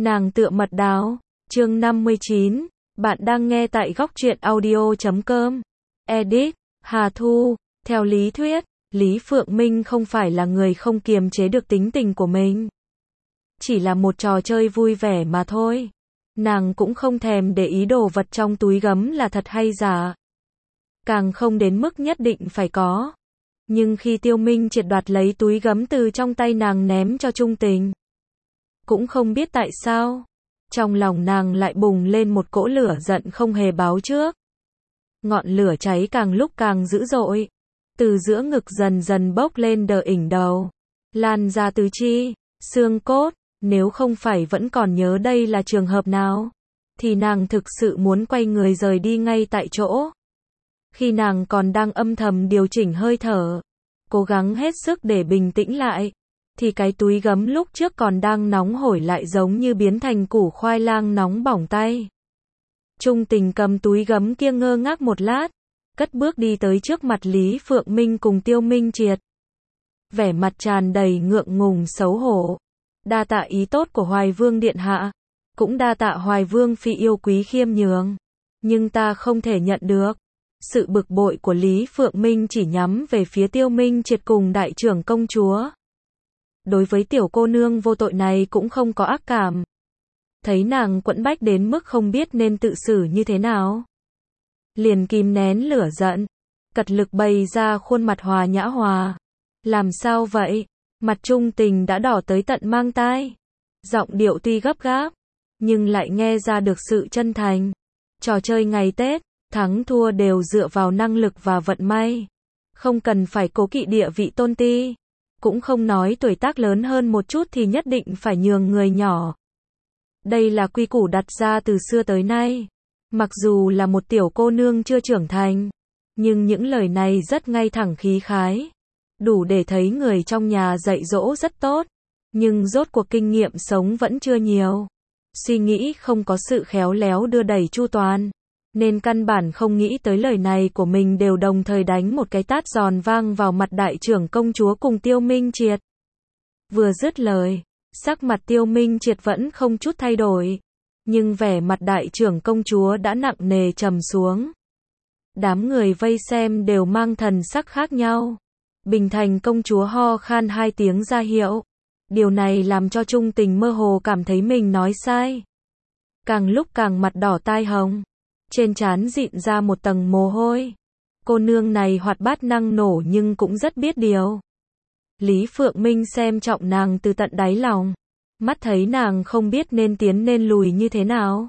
Nàng tựa mật đào, chương 59, bạn đang nghe tại góc truyện audio.com. Edit, Hà Thu, theo lý thuyết, Lý Phượng Minh không phải là người không kiềm chế được tính tình của mình. Chỉ là một trò chơi vui vẻ mà thôi. Nàng cũng không thèm để ý đồ vật trong túi gấm là thật hay giả. Càng không đến mức nhất định phải có. Nhưng khi Tiêu Minh triệt đoạt lấy túi gấm từ trong tay nàng ném cho Trung Tình. Cũng không biết tại sao, trong lòng nàng lại bùng lên một cỗ lửa giận không hề báo trước. Ngọn lửa cháy càng lúc càng dữ dội, từ giữa ngực dần dần bốc lên đờ ỉnh đầu, lan ra tứ chi, xương cốt, nếu không phải vẫn còn nhớ đây là trường hợp nào, thì nàng thực sự muốn quay người rời đi ngay tại chỗ. Khi nàng còn đang âm thầm điều chỉnh hơi thở, cố gắng hết sức để bình tĩnh lại, thì cái túi gấm lúc trước còn đang nóng hổi lại giống như biến thành củ khoai lang nóng bỏng tay. Trung Tình cầm túi gấm kia ngơ ngác một lát, cất bước đi tới trước mặt Lý Phượng Minh cùng Tiêu Minh Triệt. Vẻ mặt tràn đầy ngượng ngùng xấu hổ. Đa tạ ý tốt của Hoài Vương Điện Hạ, cũng đa tạ Hoài Vương Phi yêu quý khiêm nhường, nhưng ta không thể nhận được. Sự bực bội của Lý Phượng Minh chỉ nhắm về phía Tiêu Minh Triệt cùng đại trưởng công chúa. Đối với tiểu cô nương vô tội này cũng không có ác cảm. Thấy nàng quẫn bách đến mức không biết nên tự xử như thế nào, liền kìm nén lửa giận, cật lực bày ra khuôn mặt hòa nhã hòa. Làm sao vậy? Mặt Trung Tình đã đỏ tới tận mang tai. Giọng điệu tuy gấp gáp, nhưng lại nghe ra được sự chân thành. Trò chơi ngày Tết, thắng thua đều dựa vào năng lực và vận may. Không cần phải cố kỵ địa vị tôn ti. Cũng không nói tuổi tác lớn hơn một chút thì nhất định phải nhường người nhỏ. Đây là quy củ đặt ra từ xưa tới nay. Mặc dù là một tiểu cô nương chưa trưởng thành, nhưng những lời này rất ngay thẳng khí khái. Đủ để thấy người trong nhà dạy dỗ rất tốt, nhưng rốt cuộc kinh nghiệm sống vẫn chưa nhiều. Suy nghĩ không có sự khéo léo đưa đẩy chu toàn, nên căn bản không nghĩ tới lời này của mình đều đồng thời đánh một cái tát giòn vang vào mặt đại trưởng công chúa cùng Tiêu Minh Triệt. Vừa dứt lời, sắc mặt Tiêu Minh Triệt vẫn không chút thay đổi, nhưng vẻ mặt đại trưởng công chúa đã nặng nề trầm xuống. Đám người vây xem đều mang thần sắc khác nhau. Bình Thành công chúa ho khan hai tiếng ra hiệu. Điều này làm cho Trung Tình mơ hồ cảm thấy mình nói sai. Càng lúc càng mặt đỏ tai hồng, trên trán dịn ra một tầng mồ hôi. Cô nương này hoạt bát năng nổ nhưng cũng rất biết điều. Lý Phượng Minh xem trọng nàng từ tận đáy lòng. Mắt thấy nàng không biết nên tiến nên lùi như thế nào,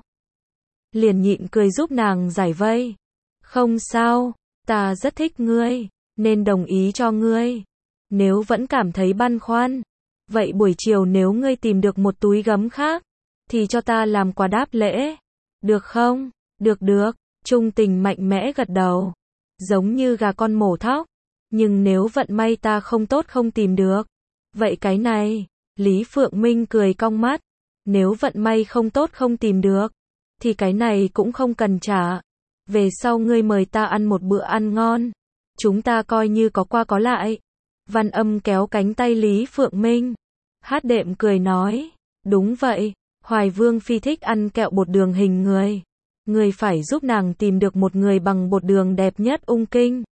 liền nhịn cười giúp nàng giải vây. Không sao, ta rất thích ngươi, nên đồng ý cho ngươi. Nếu vẫn cảm thấy băn khoăn, vậy buổi chiều nếu ngươi tìm được một túi gấm khác, thì cho ta làm quà đáp lễ. Được không? Được. Trung Tình mạnh mẽ gật đầu, giống như gà con mổ thóc. Nhưng nếu vận may ta không tốt không tìm được, vậy cái này, Lý Phượng Minh cười cong mắt. Nếu vận may không tốt không tìm được, thì cái này cũng không cần trả. Về sau ngươi mời ta ăn một bữa ăn ngon, chúng ta coi như có qua có lại. Văn Âm kéo cánh tay Lý Phượng Minh, hát đệm cười nói, đúng vậy, Hoài Vương Phi thích ăn kẹo bột đường hình người. Ngươi phải giúp nàng tìm được một người bằng bột đường đẹp nhất ung kinh.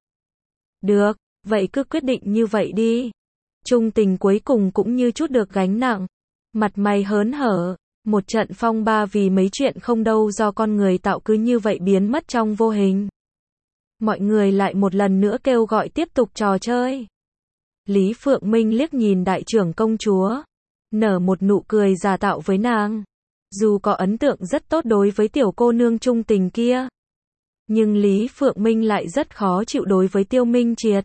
Được, vậy cứ quyết định như vậy đi. Trung Tình cuối cùng cũng như chút được gánh nặng, mặt mày hớn hở. Một trận phong ba vì mấy chuyện không đâu do con người tạo cứ như vậy biến mất trong vô hình. Mọi người lại một lần nữa kêu gọi tiếp tục trò chơi. Lý Phượng Minh liếc nhìn đại trưởng công chúa, nở một nụ cười giả tạo với nàng. Dù có ấn tượng rất tốt đối với tiểu cô nương Trung Tình kia, nhưng Lý Phượng Minh lại rất khó chịu đối với Tiêu Minh Triệt.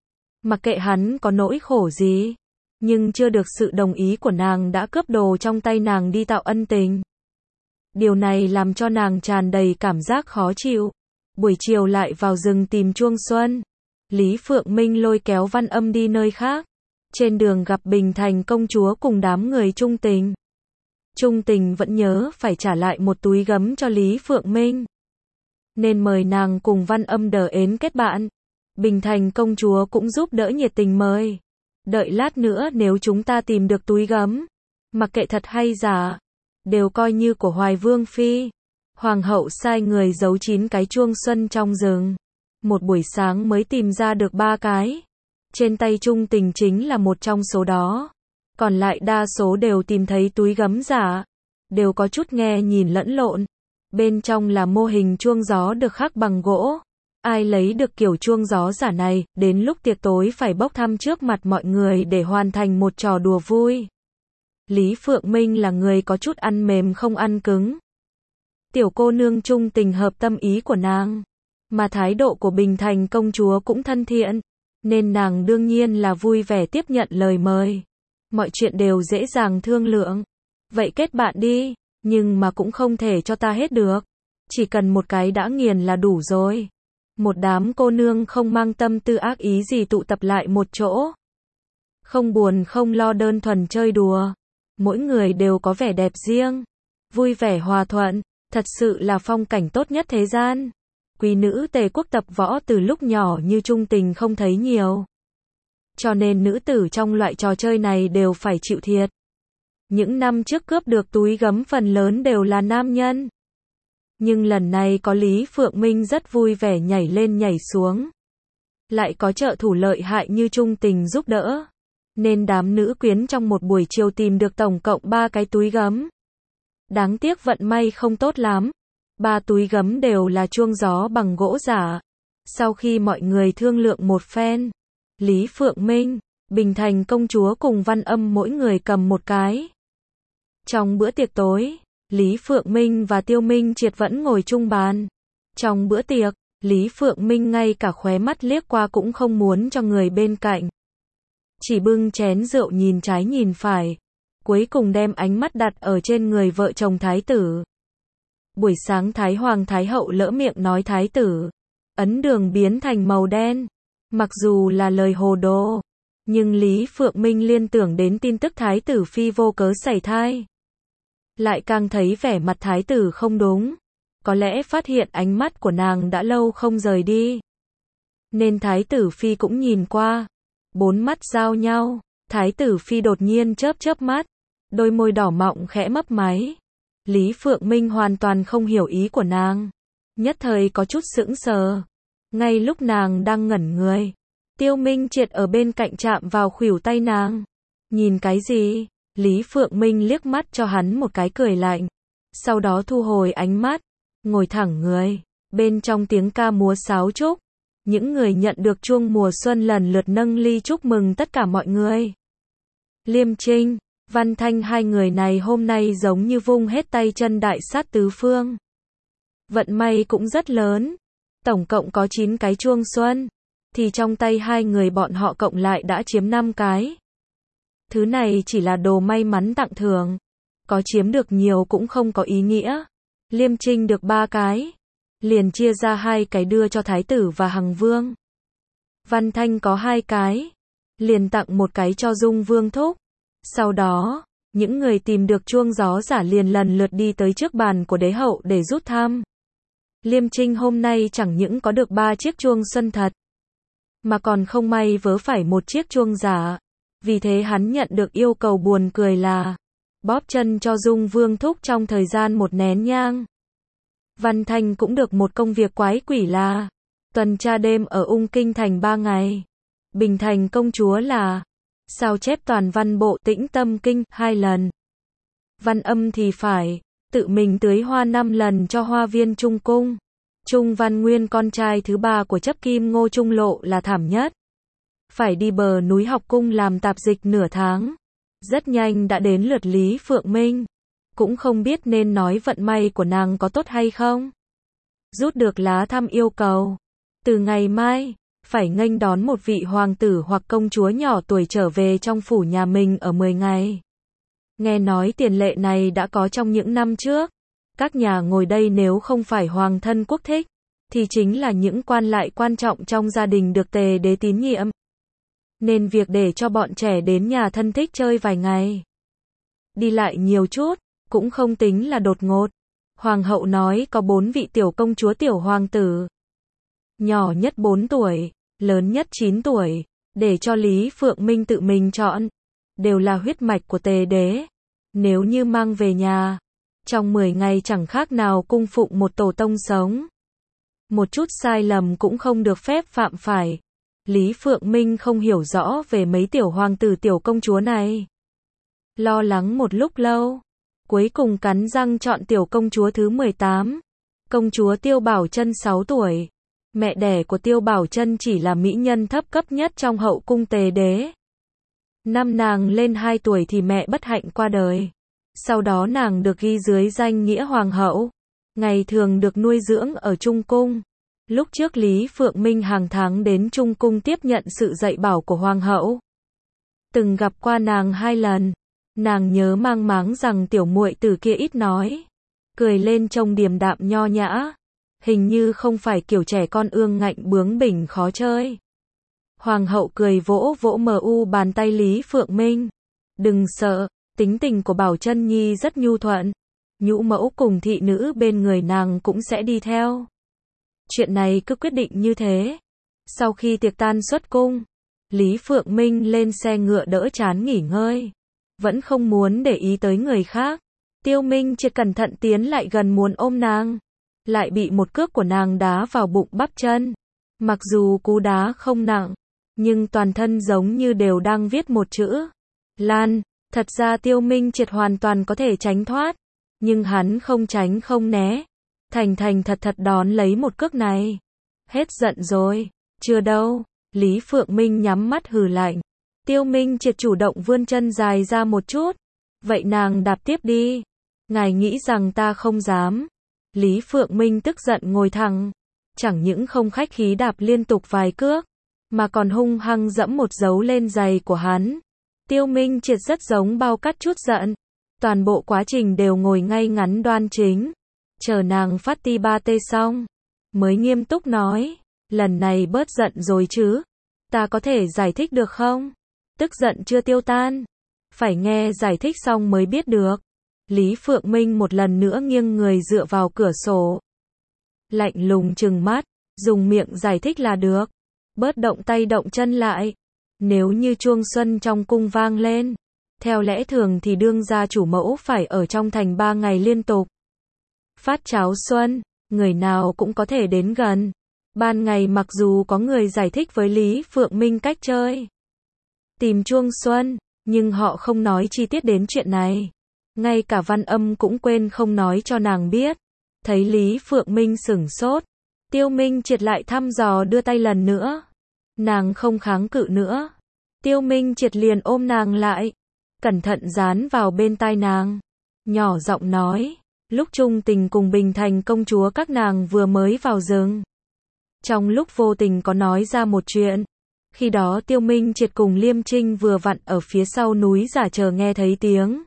Mặc kệ hắn có nỗi khổ gì, nhưng chưa được sự đồng ý của nàng đã cướp đồ trong tay nàng đi tạo ân tình. Điều này làm cho nàng tràn đầy cảm giác khó chịu. Buổi chiều lại vào rừng tìm Chuông Xuân. Lý Phượng Minh lôi kéo Văn Âm đi nơi khác. Trên đường gặp Bình Thành công chúa cùng đám người Trung Tình. Trung Tình vẫn nhớ phải trả lại một túi gấm cho Lý Phượng Minh, nên mời nàng cùng Văn Âm đờ ến kết bạn. Bình Thành công chúa cũng giúp đỡ nhiệt tình mời. Đợi lát nữa nếu chúng ta tìm được túi gấm, mặc kệ thật hay giả, đều coi như của Hoài Vương Phi. Hoàng hậu sai người giấu 9 cái chuông xuân trong rừng. Một buổi sáng mới tìm ra được 3 cái. Trên tay Trung Tình chính là một trong số đó. Còn lại đa số đều tìm thấy túi gấm giả. Đều có chút nghe nhìn lẫn lộn. Bên trong là mô hình chuông gió được khắc bằng gỗ. Ai lấy được kiểu chuông gió giả này, đến lúc tiệc tối phải bốc thăm trước mặt mọi người để hoàn thành một trò đùa vui. Lý Phượng Minh là người có chút ăn mềm không ăn cứng. Tiểu cô nương Trung Tình hợp tâm ý của nàng. Mà thái độ của Bình Thành công chúa cũng thân thiện. Nên nàng đương nhiên là vui vẻ tiếp nhận lời mời. Mọi chuyện đều dễ dàng thương lượng. Vậy kết bạn đi, nhưng mà cũng không thể cho ta hết được. Chỉ cần một cái đã nghiền là đủ rồi. Một đám cô nương không mang tâm tư ác ý gì tụ tập lại một chỗ. Không buồn không lo đơn thuần chơi đùa. Mỗi người đều có vẻ đẹp riêng. Vui vẻ hòa thuận, thật sự là phong cảnh tốt nhất thế gian. Quý nữ Tề quốc tập võ từ lúc nhỏ như Trung Tình không thấy nhiều. Cho nên nữ tử trong loại trò chơi này đều phải chịu thiệt. Những năm trước cướp được túi gấm phần lớn đều là nam nhân. Nhưng lần này có Lý Phượng Minh rất vui vẻ nhảy lên nhảy xuống. Lại có trợ thủ lợi hại như Trung Tình giúp đỡ. Nên đám nữ quyến trong một buổi chiều tìm được tổng cộng 3 cái túi gấm. Đáng tiếc vận may không tốt lắm. 3 túi gấm đều là chuông gió bằng gỗ giả. Sau khi mọi người thương lượng một phen, Lý Phượng Minh, Bình Thành công chúa cùng Văn Âm mỗi người cầm một cái. Trong bữa tiệc tối, Lý Phượng Minh và Tiêu Minh Triệt vẫn ngồi chung bàn. Trong bữa tiệc, Lý Phượng Minh ngay cả khóe mắt liếc qua cũng không muốn cho người bên cạnh. Chỉ bưng chén rượu nhìn trái nhìn phải. Cuối cùng đem ánh mắt đặt ở trên người vợ chồng thái tử. Buổi sáng Thái Hoàng Thái Hậu lỡ miệng nói thái tử. Ấn đường biến thành màu đen. Mặc dù là lời hồ đồ. Nhưng Lý Phượng Minh liên tưởng đến tin tức thái tử phi vô cớ sảy thai. Lại càng thấy vẻ mặt thái tử không đúng. Có lẽ phát hiện ánh mắt của nàng đã lâu không rời đi. Nên thái tử phi cũng nhìn qua. 4 mắt giao nhau. Thái tử phi đột nhiên chớp chớp mắt. Đôi môi đỏ mọng khẽ mấp máy. Lý Phượng Minh hoàn toàn không hiểu ý của nàng. Nhất thời có chút sững sờ. Ngay lúc nàng đang ngẩn người, Tiêu Minh Triệt ở bên cạnh chạm vào khuỷu tay nàng. Nhìn cái gì? Lý Phượng Minh liếc mắt cho hắn một cái cười lạnh. Sau đó thu hồi ánh mắt, ngồi thẳng người. Bên trong tiếng ca múa sáo trúc, những người nhận được chuông mùa xuân lần lượt nâng ly chúc mừng tất cả mọi người. Liêm Trinh, Văn Thanh hai người này hôm nay giống như vung hết tay chân đại sát tứ phương. Vận may cũng rất lớn. Tổng cộng có 9 cái chuông xuân. Thì trong tay hai người bọn họ cộng lại đã chiếm 5 cái. Thứ này chỉ là đồ may mắn tặng thưởng. Có chiếm được nhiều cũng không có ý nghĩa. Liêm Trinh được 3 cái. Liền chia ra 2 cái đưa cho thái tử và hằng vương. Văn Thanh có 2 cái. Liền tặng một cái cho Dung Vương thúc. Sau đó, những người tìm được chuông gió giả liền lần lượt đi tới trước bàn của đế hậu để rút thăm. Liêm Trinh hôm nay chẳng những có được 3 chiếc chuông xuân thật, mà còn không may vớ phải một chiếc chuông giả. Vì thế hắn nhận được yêu cầu buồn cười là bóp chân cho Dung Vương thúc trong thời gian 1 nén nhang. Văn Thanh cũng được một công việc quái quỷ là tuần tra đêm ở Ung Kinh thành 3 ngày. Bình Thành công chúa là sao chép toàn văn bộ Tĩnh Tâm Kinh 2 lần. Văn Âm thì phải tự mình tưới hoa 5 lần cho hoa viên Trung Cung. Trung Văn Nguyên con trai thứ 3 của chấp kim Ngô Trung Lộ là thảm nhất. Phải đi bờ núi học cung làm tạp dịch nửa tháng. Rất nhanh đã đến lượt Lý Phượng Minh. Cũng không biết nên nói vận may của nàng có tốt hay không. Rút được lá thăm yêu cầu. Từ ngày mai, phải nghênh đón một vị hoàng tử hoặc công chúa nhỏ tuổi trở về trong phủ nhà mình ở 10 ngày. Nghe nói tiền lệ này đã có trong những năm trước. Các nhà ngồi đây nếu không phải hoàng thân quốc thích, thì chính là những quan lại quan trọng trong gia đình được Tề đế tín nhiệm. Nên việc để cho bọn trẻ đến nhà thân thích chơi vài ngày, đi lại nhiều chút, cũng không tính là đột ngột. Hoàng hậu nói có 4 vị tiểu công chúa tiểu hoàng tử. Nhỏ nhất 4 tuổi, lớn nhất 9 tuổi, để cho Lý Phượng Minh tự mình chọn. Đều là huyết mạch của Tề đế. Nếu như mang về nhà, Trong 10 ngày chẳng khác nào cung phụng một tổ tông sống. Một chút sai lầm cũng không được phép phạm phải. Lý Phượng Minh không hiểu rõ về mấy tiểu hoàng tử tiểu công chúa này. Lo lắng một lúc lâu, cuối cùng cắn răng chọn tiểu công chúa thứ 18. Công chúa Tiêu Bảo Chân 6 tuổi. Mẹ đẻ của Tiêu Bảo Chân chỉ là mỹ nhân thấp cấp nhất trong hậu cung Tề đế. Năm nàng lên 2 tuổi thì mẹ bất hạnh qua đời. Sau đó nàng được ghi dưới danh nghĩa hoàng hậu. Ngày thường được nuôi dưỡng ở Trung Cung. Lúc trước Lý Phượng Minh hàng tháng đến Trung Cung tiếp nhận sự dạy bảo của hoàng hậu. Từng gặp qua nàng 2 lần. Nàng nhớ mang máng rằng tiểu muội tử kia ít nói. Cười lên trông điềm đạm nho nhã. Hình như không phải kiểu trẻ con ương ngạnh bướng bỉnh khó chơi. Hoàng hậu cười vỗ vỗ bàn tay Lý Phượng Minh. Đừng sợ, tính tình của Bảo Chân Nhi rất nhu thuận. Nhũ mẫu cùng thị nữ bên người nàng cũng sẽ đi theo. Chuyện này cứ quyết định như thế. Sau khi tiệc tan xuất cung, Lý Phượng Minh lên xe ngựa đỡ chán nghỉ ngơi. Vẫn không muốn để ý tới người khác. Tiêu Minh Triệt cẩn thận tiến lại gần muốn ôm nàng. Lại bị một cước của nàng đá vào bụng bắp chân. Mặc dù cú đá không nặng, nhưng toàn thân giống như đều đang viết một chữ. Lan. Thật ra Tiêu Minh Triệt hoàn toàn có thể tránh thoát. Nhưng hắn không tránh không né. Thành thật đón lấy một cước này. Hết giận rồi. Chưa đâu. Lý Phượng Minh nhắm mắt hừ lạnh. Tiêu Minh Triệt chủ động vươn chân dài ra một chút. Vậy nàng đạp tiếp đi. Ngài nghĩ rằng ta không dám. Lý Phượng Minh tức giận ngồi thẳng. Chẳng những không khách khí đạp liên tục vài cước, mà còn hung hăng dẫm một dấu lên giày của hắn. Tiêu Minh Triệt rất giống bao cắt chút giận. Toàn bộ quá trình đều ngồi ngay ngắn đoan chính. Chờ nàng phát ti ba tê xong. Mới nghiêm túc nói. Lần này bớt giận rồi chứ. Ta có thể giải thích được không? Tức giận chưa tiêu tan. Phải nghe giải thích xong mới biết được. Lý Phượng Minh một lần nữa nghiêng người dựa vào cửa sổ. Lạnh lùng trừng mắt. Dùng miệng giải thích là được. Bớt động tay động chân lại. Nếu như chuông xuân trong cung vang lên. Theo lẽ thường thì đương gia chủ mẫu phải ở trong thành 3 ngày liên tục. Phát cháo xuân. Người nào cũng có thể đến gần. Ban ngày mặc dù có người giải thích với Lý Phượng Minh cách chơi. Tìm chuông xuân. Nhưng họ không nói chi tiết đến chuyện này. Ngay cả Văn Âm cũng quên không nói cho nàng biết. Thấy Lý Phượng Minh sửng sốt. Tiêu Minh Triệt lại thăm dò đưa tay lần nữa. Nàng không kháng cự nữa. Tiêu Minh Triệt liền ôm nàng lại. Cẩn thận dán vào bên tai nàng. Nhỏ giọng nói. Lúc Trung Tình cùng Bình Thành công chúa các nàng vừa mới vào rừng. Trong lúc vô tình có nói ra một chuyện. Khi đó Tiêu Minh Triệt cùng Liêm Trinh vừa vặn ở phía sau núi giả chờ nghe thấy tiếng.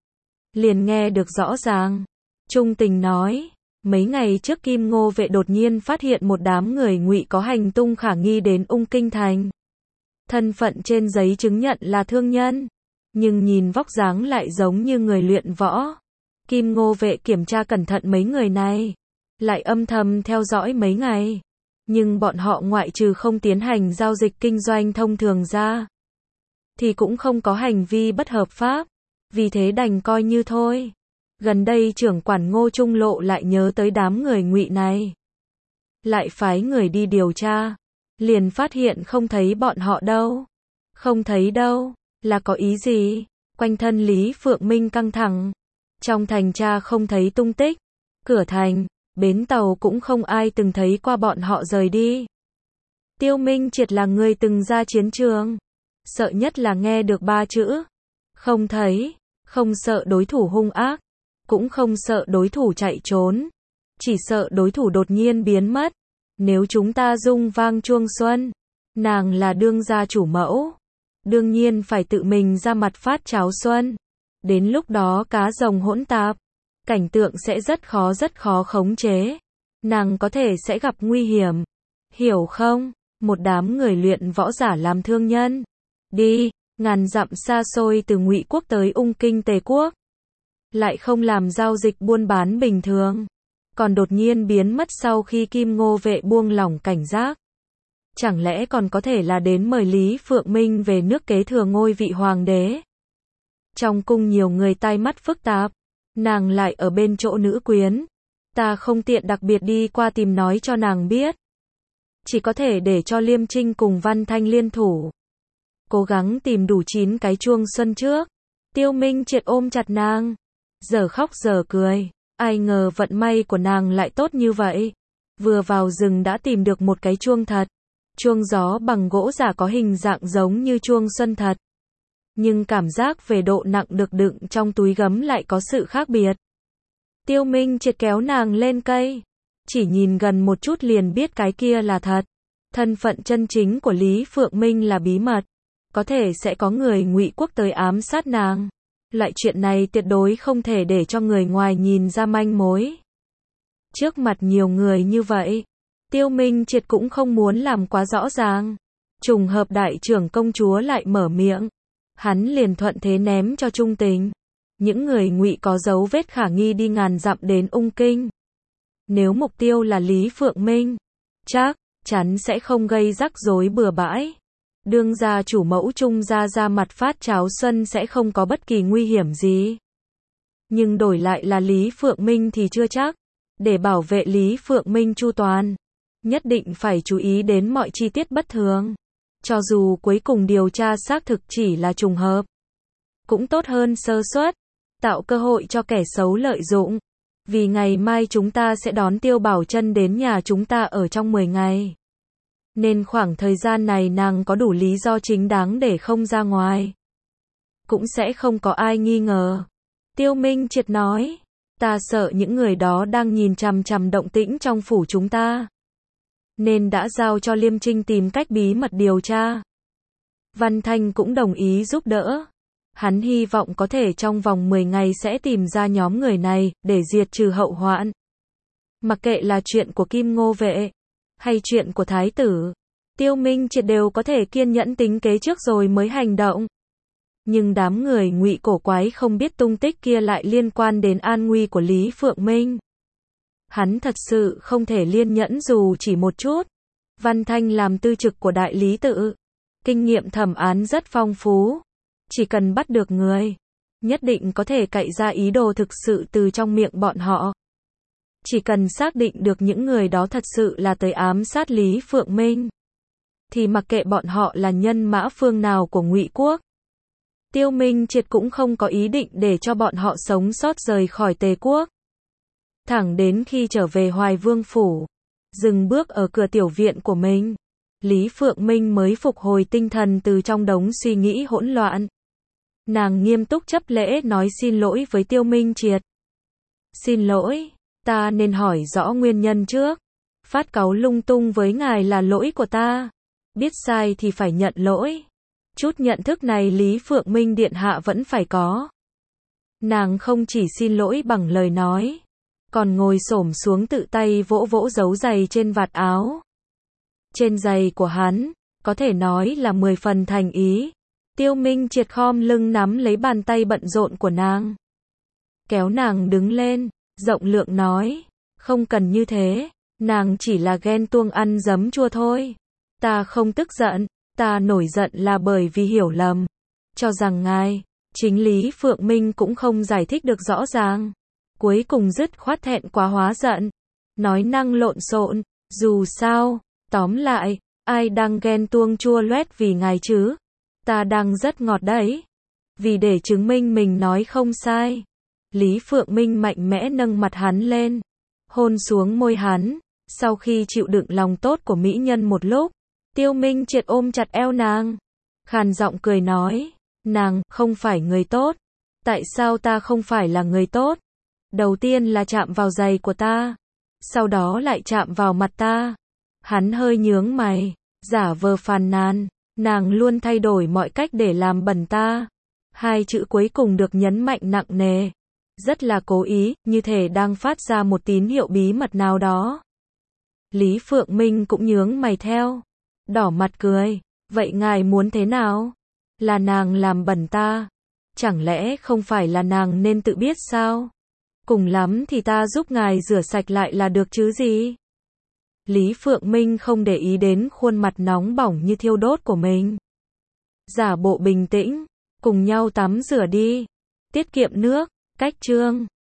Liền nghe được rõ ràng. Trung Tình nói. Mấy ngày trước Kim Ngô vệ đột nhiên phát hiện một đám người Ngụy có hành tung khả nghi đến Ung Kinh Thành. Thân phận trên giấy chứng nhận là thương nhân. Nhưng nhìn vóc dáng lại giống như người luyện võ. Kim Ngô vệ kiểm tra cẩn thận mấy người này. Lại âm thầm theo dõi mấy ngày. Nhưng bọn họ ngoại trừ không tiến hành giao dịch kinh doanh thông thường ra. Thì cũng không có hành vi bất hợp pháp. Vì thế đành coi như thôi. Gần đây trưởng quản Ngô Trung Lộ lại nhớ tới đám người Ngụy này. Lại phái người đi điều tra. Liền phát hiện không thấy bọn họ đâu. Không thấy đâu. Là có ý gì? Quanh thân Lý Phượng Minh căng thẳng. Trong thành tra không thấy tung tích. Cửa thành, bến tàu cũng không ai từng thấy qua bọn họ rời đi. Tiêu Minh Triệt là người từng ra chiến trường. Sợ nhất là nghe được 3 chữ. Không thấy. Không sợ đối thủ hung ác. Cũng không sợ đối thủ chạy trốn. Chỉ sợ đối thủ đột nhiên biến mất. Nếu chúng ta rung vang chuông xuân. Nàng là đương gia chủ mẫu. Đương nhiên phải tự mình ra mặt phát cháo xuân. Đến lúc đó cá rồng hỗn tạp. Cảnh tượng sẽ rất khó khống chế. Nàng có thể sẽ gặp nguy hiểm. Hiểu không? Một đám người luyện võ giả làm thương nhân. Đi, ngàn dặm xa xôi từ Ngụy quốc tới Ung Kinh Tề quốc. Lại không làm giao dịch buôn bán bình thường. Còn đột nhiên biến mất sau khi Kim Ngô vệ buông lỏng cảnh giác. Chẳng lẽ còn có thể là đến mời Lý Phượng Minh về nước kế thừa ngôi vị hoàng đế? Trong cung nhiều người tai mắt phức tạp. Nàng lại ở bên chỗ nữ quyến. Ta không tiện đặc biệt đi qua tìm nói cho nàng biết. Chỉ có thể để cho Liêm Trinh cùng Văn Thanh liên thủ. Cố gắng tìm đủ 9 cái chuông xuân trước. Tiêu Minh Triệt ôm chặt nàng. Giờ khóc giờ cười. Ai ngờ vận may của nàng lại tốt như vậy. Vừa vào rừng đã tìm được một cái chuông thật. Chuông gió bằng gỗ giả có hình dạng giống như chuông xuân thật. Nhưng cảm giác về độ nặng được đựng trong túi gấm lại có sự khác biệt. Tiêu Minh Triệt kéo nàng lên cây. Chỉ nhìn gần một chút liền biết cái kia là thật. Thân phận chân chính của Lý Phượng Minh là bí mật. Có thể sẽ có người Ngụy Quốc tới ám sát nàng. Loại chuyện này tuyệt đối không thể để cho người ngoài nhìn ra manh mối. Trước mặt nhiều người như vậy, Tiêu Minh Triệt cũng không muốn làm quá rõ ràng. Trùng hợp đại trưởng công chúa lại mở miệng. Hắn liền thuận thế ném cho Trung Tình. Những người Ngụy có dấu vết khả nghi đi ngàn dặm đến Ung Kinh. Nếu mục tiêu là Lý Phượng Minh, chắc chắn sẽ không gây rắc rối bừa bãi. Đương gia chủ mẫu Trung gia ra mặt phát cháo xuân sẽ không có bất kỳ nguy hiểm gì. Nhưng đổi lại là Lý Phượng Minh thì chưa chắc. Để bảo vệ Lý Phượng Minh chu toàn, nhất định phải chú ý đến mọi chi tiết bất thường. Cho dù cuối cùng điều tra xác thực chỉ là trùng hợp, cũng tốt hơn sơ suất, tạo cơ hội cho kẻ xấu lợi dụng. Vì ngày mai chúng ta sẽ đón Tiêu Bảo Chân đến nhà chúng ta ở trong 10 ngày. Nên khoảng thời gian này nàng có đủ lý do chính đáng để không ra ngoài. Cũng sẽ không có ai nghi ngờ. Tiêu Minh Triệt nói, ta sợ những người đó đang nhìn chằm chằm động tĩnh trong phủ chúng ta. Nên đã giao cho Liêm Trinh tìm cách bí mật điều tra. Văn Thanh cũng đồng ý giúp đỡ. Hắn hy vọng có thể trong vòng 10 ngày sẽ tìm ra nhóm người này, để diệt trừ hậu hoạn. Mặc kệ là chuyện của Kim Ngô Vệ, hay chuyện của Thái tử, Tiêu Minh Triệt đều có thể kiên nhẫn tính kế trước rồi mới hành động. Nhưng đám người Ngụy cổ quái không biết tung tích kia lại liên quan đến an nguy của Lý Phượng Minh. Hắn thật sự không thể liên nhẫn dù chỉ một chút. Văn Thanh làm tư trực của đại lý tự. Kinh nghiệm thẩm án rất phong phú. Chỉ cần bắt được người, nhất định có thể cậy ra ý đồ thực sự từ trong miệng bọn họ. Chỉ cần xác định được những người đó thật sự là tới ám sát Lý Phượng Minh, thì mặc kệ bọn họ là nhân mã phương nào của Ngụy Quốc, Tiêu Minh Triệt cũng không có ý định để cho bọn họ sống sót rời khỏi Tề Quốc. Thẳng đến khi trở về Hoài Vương Phủ, dừng bước ở cửa tiểu viện của mình, Lý Phượng Minh mới phục hồi tinh thần từ trong đống suy nghĩ hỗn loạn. Nàng nghiêm túc chấp lễ nói xin lỗi với Tiêu Minh Triệt. Xin lỗi, ta nên hỏi rõ nguyên nhân trước. Phát cáu lung tung với ngài là lỗi của ta. Biết sai thì phải nhận lỗi. Chút nhận thức này Lý Phượng Minh điện hạ vẫn phải có. Nàng không chỉ xin lỗi bằng lời nói, còn ngồi xổm xuống tự tay vỗ vỗ dấu giày trên vạt áo. Trên giày của hắn, có thể nói là 10 phần thành ý. Tiêu Minh Triệt khom lưng nắm lấy bàn tay bận rộn của nàng. Kéo nàng đứng lên, rộng lượng nói, không cần như thế, nàng chỉ là ghen tuông ăn giấm chua thôi. Ta không tức giận, ta nổi giận là bởi vì hiểu lầm. Cho rằng ngài, chính Lý Phượng Minh cũng không giải thích được rõ ràng. Cuối cùng dứt khoát thẹn quá hóa giận. Nói năng lộn xộn, dù sao, tóm lại, ai đang ghen tuông chua loét vì ngài chứ? Ta đang rất ngọt đấy. Vì để chứng minh mình nói không sai, Lý Phượng Minh mạnh mẽ nâng mặt hắn lên, hôn xuống môi hắn. Sau khi chịu đựng lòng tốt của mỹ nhân một lúc, Tiêu Minh Triệt ôm chặt eo nàng, khàn giọng cười nói, nàng không phải người tốt. Tại sao ta không phải là người tốt? Đầu tiên là chạm vào giày của ta, sau đó lại chạm vào mặt ta. Hắn hơi nhướng mày, giả vờ phàn nàn, nàng luôn thay đổi mọi cách để làm bẩn ta. Hai chữ cuối cùng được nhấn mạnh nặng nề, rất là cố ý, như thể đang phát ra một tín hiệu bí mật nào đó. Lý Phượng Minh cũng nhướng mày theo, đỏ mặt cười, vậy ngài muốn thế nào? Là nàng làm bẩn ta? Chẳng lẽ không phải là nàng nên tự biết sao? Cùng lắm thì ta giúp ngài rửa sạch lại là được chứ gì? Lý Phượng Minh không để ý đến khuôn mặt nóng bỏng như thiêu đốt của mình. Giả bộ bình tĩnh, cùng nhau tắm rửa đi. Tiết kiệm nước, cách chương.